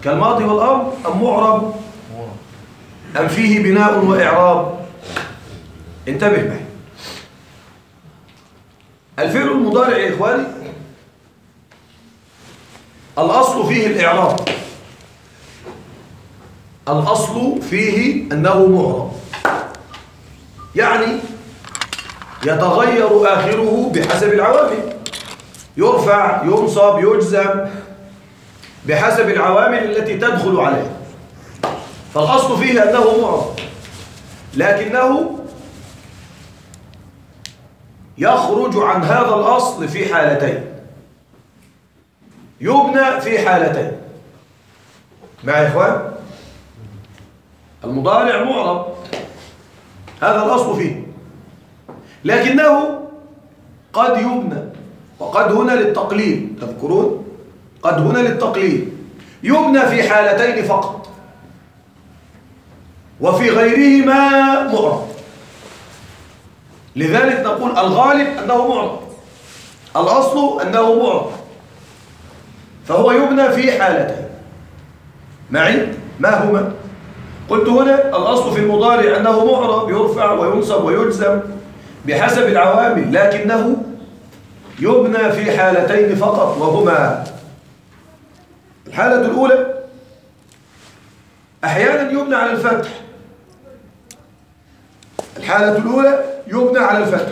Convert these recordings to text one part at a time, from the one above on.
كالماضي والأمر أم معرب أم فيه بناء وإعراب؟ انتبه معي. الفعل المضارع يا إخواني الأصل فيه الإعراب، الأصل فيه أنه معرب، يعني يتغير آخره بحسب العوامل، يرفع ينصب يجزم بحسب العوامل التي تدخل عليه، فالأصل فيه أنه معرب، لكنه يخرج عن هذا الأصل في حالتين، يبنى في حالتين. مع يا إخوان المضارع معرب هذا الأصل فيه، لكنه قد يبنى، وقد هنا للتقليل، تذكرون قد هنا للتقليل، يبنى في حالتين فقط، وفي غيرهما معرب. لذلك نقول الغالب أنه معرب، الأصل أنه معرب، فهو يبنى في حالتين. معي؟ ما هما؟ قلت هنا الأصل في المضارع أنه معرب، يرفع وينصب ويجزم بحسب العوامل، لكنه يبنى في حالتين فقط، وهما الحالة الأولى أحيانا يبنى على الفتح، الحالة الأولى يبنى على الفتح.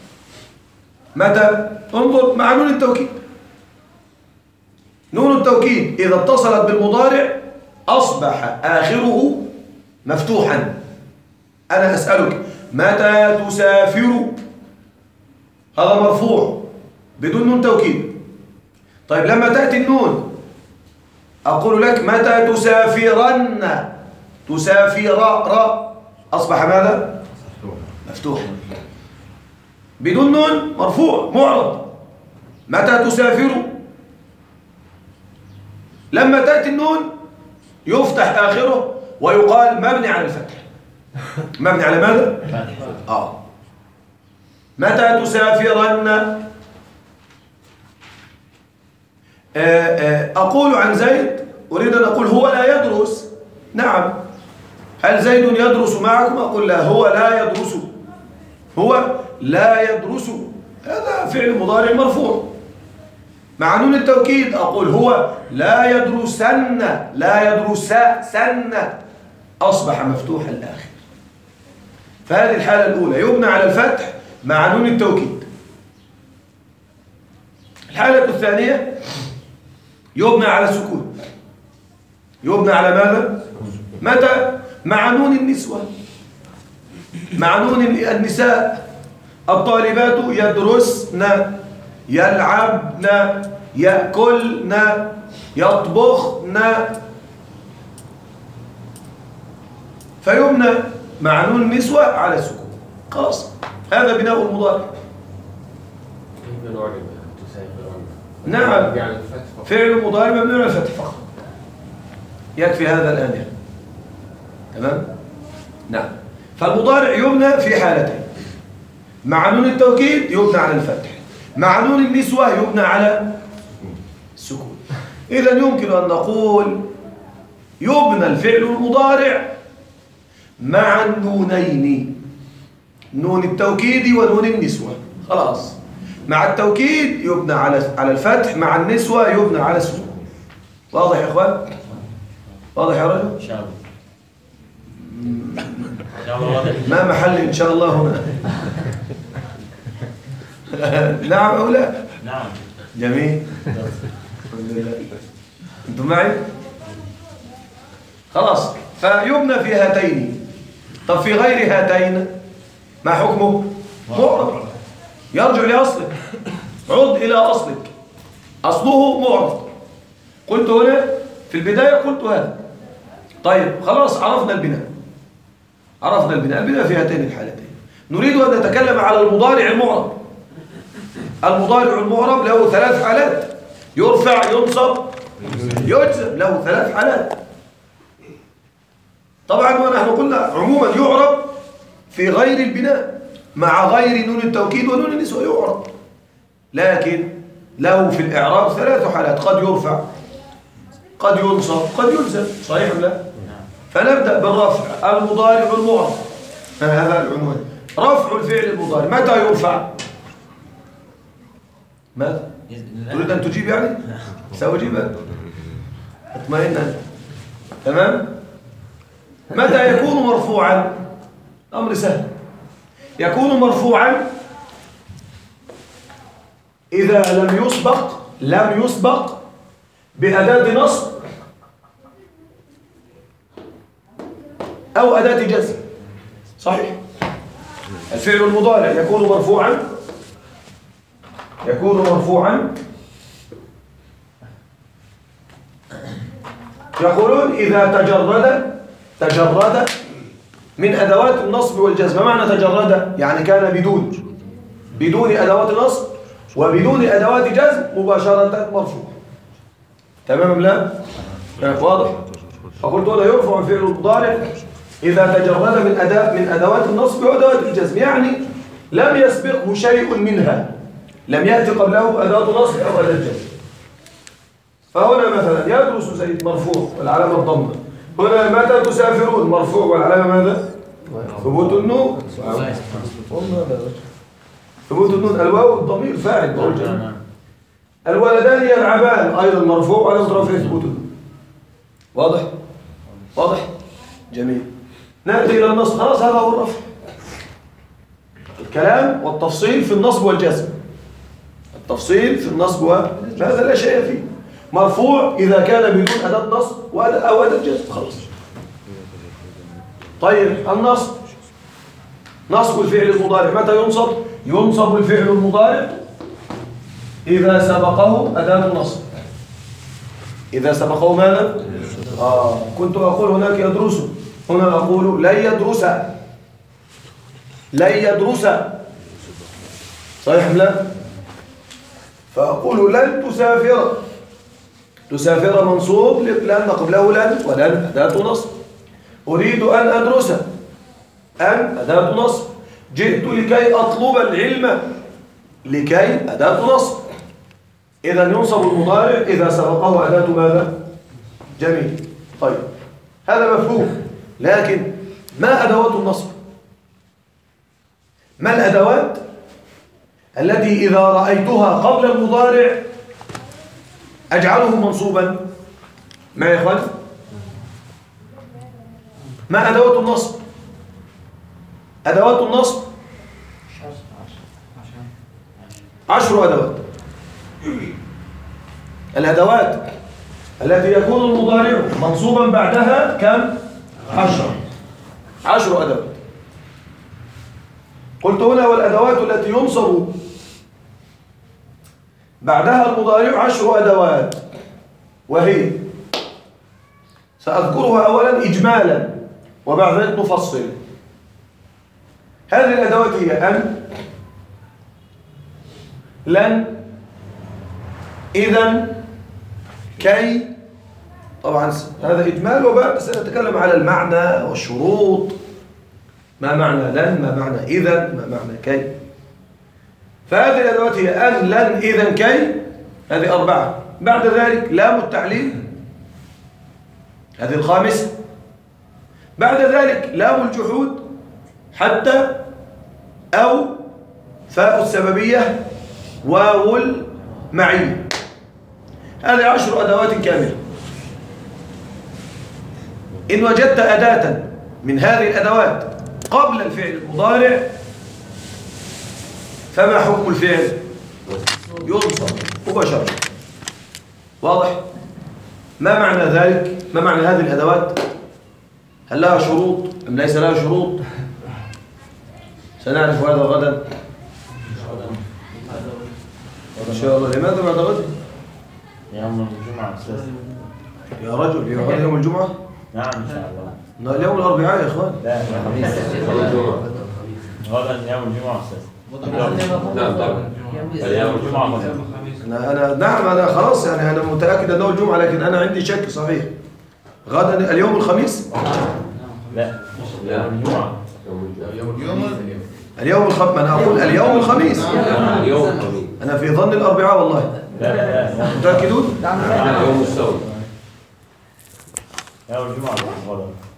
متى؟ انظر مع نون التوكيد، نون التوكيد إذا اتصلت بالمضارع أصبح آخره مفتوحا. أنا أسألك متى تسافر؟ هذا مرفوع بدون نون توكيد. طيب لما تأتي النون أقول لك متى تسافرن؟ تسافر أصبح ماذا؟ مفتوح بدون نون، مرفوع معرض. متى تسافر؟ لما تأتي النون يفتح آخره ويقال مبني على الفتح. مبني على ماذا؟ متى تسافرن؟ أقول عن زيد، أريد أن أقول هو لا يدرس. نعم، هل زيد يدرس معكم؟ أقول لا، هو لا يدرس، هو لا يدرس، هذا فعل مضارع مرفوع. مع نون التوكيد أقول هو لا يدرسن، لا يدرسن، أصبح مفتوح الآخر. فهذه الحالة الأولى يبنى على الفتح مع نون التوكيد. الحالة الثانية يبنى على السكون. يبنى على ماذا؟ متى؟ مع نون النسوة، مع نون النساء. الطالبات يدرسن، يلعبن، يأكلن، يطبخن، فيبنى مع نون النسوة على السكون. خلاص، هذا بناء المضارع. نعم، فعل مضارع مبني على الفتح فقط، يكفي هذا الآن يعني. تمام؟ نعم، فالمضارع يبنى في حالتين، مع نون التوكيد يبنى على الفتح، مع نون النسوة يبنى على السكون. إذن يمكن أن نقول يبنى الفعل المضارع مع النونين، نون التوكيد ونون النسوة. خلاص، مع التوكيد يبنى على الفتح، مع النسوة يبنى على السكون. واضح يا إخوان؟ واضح يا رجل؟ إن شاء الله. إن شاء الله واضح. ما محل إن شاء الله هنا؟ نعم أو لا؟ نعم. جميل، الحمد لله. أنتم معي؟ خلاص، فيبنى في هاتين. طب في غير هاتين ما حكمه؟ معرض، يرجع لأصلك، عد إلى أصلك، أصله معرض. قلت هنا في البداية قلت هذا. طيب خلاص، عرفنا البناء، عرفنا البناء. البناء في هاتين الحالتين. نريد أن نتكلم على المضارع المعرب. المضارع المعرب له ثلاث حالات: يرفع، ينصب، يجزم، له ثلاث حالات. طبعا ونحن قلنا عموما يعرب في غير البناء مع غير نون التوكيد ونون النسوة يعرب، لكن له في الإعراب ثلاث حالات: قد يرفع قد ينصب قد يلزم، صحيح أم لا؟ فنبدأ بالرفع المضارع المعرب، هذا العنوان. رفع الفعل المضارع متى يرفع؟ ماذا؟ تريد أن تجيب يعني؟ سأجيب أنا، اطمئن. تمام؟ متى يكون مرفوعا؟ أمر سهل. يكون مرفوعا إذا لم يسبق بأداة نصب أو أداة جزم. صحيح؟ الفعل المضارع يكون مرفوعا يقولون إذا تجرد من أدوات النصب والجزم. ما معنى تجرد؟ يعني كان بدون أدوات نصب وبدون أدوات جزم مباشرة مرفوع. تمام لا؟ واضح؟ فقلت هنا يرفع الفعل المضارع إذا تجرد من أدوات النصب وأدوات الجزم، يعني لم يسبقه شيء منها، لم يأتي قبله أداة نصب أو أداة جزم. فهنا مثلا يدرس زيد مرفوع والعلامة الضمة. هنا متى تسافرون مرفوع والعلامة ماذا؟ ثبوت النون. ثبوت النون. الواو الضمير فاعل. الولدان يلعبان أيضا مرفوع وعلامة رفعه ثبوت النون. واضح؟ جميل. نأتي إلى النصب. خلاص هذا هو الرفع. الكلام والتفصيل في النصب والجزم. التفصيل في النصب هذا لا شيء فيه. مرفوع إذا كان بدون أداة نصب أو أداة جزم. خلاص. طيب النصب، نصب الفعل المضارع متى ينصب؟ ينصب الفعل المضارع إذا سبقه أداة النصب. إذا سبقه ماذا؟ كنت أقول هناك يدرس، هنا أقول لن يدرس. صحيح لا؟ فأقول لن تسافر منصوب لأن قبله لن، ولن أداة نصب. أريد أن أدرس، أن أداة نصب. جئت لكي أطلب العلم، لكي أداة نصب. إذا ينصب المضارع إذا سبقه أداة ماذا؟ جميل. طيب هذا مفهوم، لكن ما أدوات النصب؟ ما الأدوات التي إذا رأيتها قبل المضارع أجعله منصوبا؟ ما يا إخوان؟ ما أدوات النصب؟ أدوات النصب 10 أدوات. الأدوات التي يكون المضارع منصوبا بعدها كم؟ 10 أدوات. قلت هنا والأدوات التي ينصب بعدها المضارع 10 أدوات، وهي سأذكرها أولا إجمالا وبعد ذلك نفصل. هذه الأدوات هي أن، لن، إذن، كي. طبعا هذا إجمال، وبعد سنتكلم على المعنى والشروط. ما معنى لن، ما معنى إذن، ما معنى كي. فهذه الأدوات هي أن، لن، إذن، كي. هذه 4. بعد ذلك لام التعليل، هذه 5. بعد ذلك لام الجحود، حتى، أو، فاء السببية، واو المعية. هذه 10 أدوات كاملة. إن وجدت أداة من هذه الأدوات قبل الفعل المضارع فما حكم الفعل؟ ينصب مباشرة. واضح؟ ما معنى ذلك؟ ما معنى هذه الأدوات؟ هل لها شروط أم ليس لها شروط؟ سنعرف هذا غدا إن شاء الله. لماذا بعد غد؟ يوم الجمعة أساسا. يا رجل يوم الجمعة؟ نعم إن شاء الله. اليوم الأربعاء يا إخوان. لا الخميس. غدا يوم الجمعة أساسا. نعم طبعا. اليوم الجمعة غدا. نعم أنا خلاص يعني أنا متأكد أنه الجمعة، لكن أنا عندي شك صحيح. غدا اليوم الخميس؟ لا يوم الجمعة. اليوم الخميس. أنا أقول اليوم الخميس. اليوم الخميس. أنا في ظن الأربعاء والله. لا متأكدون؟ يوم السبت. يوم الجمعة غلط.